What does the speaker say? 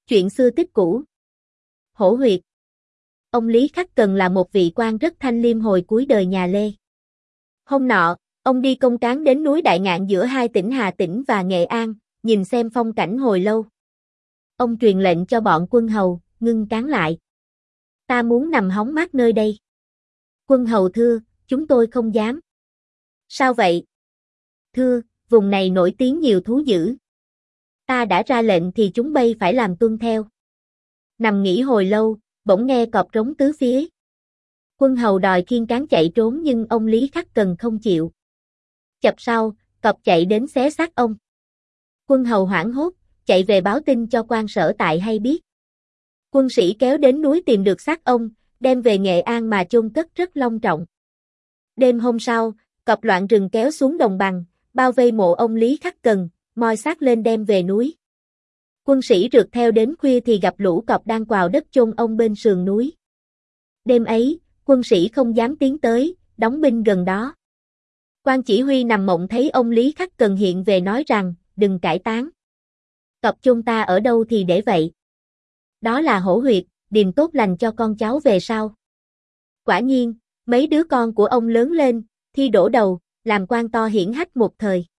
Chuyện xưa tích cũ. Hổ huyệt. Ông Lý Khắc Cần là một vị quan rất thanh liêm hồi cuối đời nhà Lê. Hôm nọ, ông đi công cán đến núi Đại Ngạn giữa hai tỉnh Hà Tĩnh và Nghệ An, nhìn xem phong cảnh hồi lâu. Ông truyền lệnh cho bọn quân hầu, ngưng cán lại. Ta muốn nằm hóng mát nơi đây. Quân hầu thưa, chúng tôi không dám. Sao vậy? Thưa, vùng này nổi tiếng nhiều thú dữ. Ta đã ra lệnh thì chúng bay phải làm tuân theo. Nằm nghỉ hồi lâu, bỗng nghe cọp rống tứ phía. Quân hầu đòi khiêng cán chạy trốn nhưng ông Lý Khắc Cần không chịu. Chập sau, cọp chạy đến xé xác ông. Quân hầu hoảng hốt, chạy về báo tin cho quan sở tại hay biết. Quân sĩ kéo đến núi tìm được xác ông, đem về Nghệ An mà chôn cất rất long trọng. Đêm hôm sau, cọp loạn rừng kéo xuống đồng bằng, bao vây mộ ông Lý Khắc Cần, moi xác lên đem về núi. Quân sĩ rượt theo đến khuya thì gặp lũ cọp đang quào đất chôn ông bên sườn núi. Đêm ấy, quân sĩ không dám tiến tới, đóng binh gần đó. Quan chỉ huy nằm mộng thấy ông Lý Khắc Cần hiện về nói rằng, đừng cải tán. Cọp chôn ta ở đâu thì để vậy. Đó là hổ huyệt, điềm tốt lành cho con cháu về sau. Quả nhiên, mấy đứa con của ông lớn lên, thi đỗ đầu, làm quan to hiển hách một thời.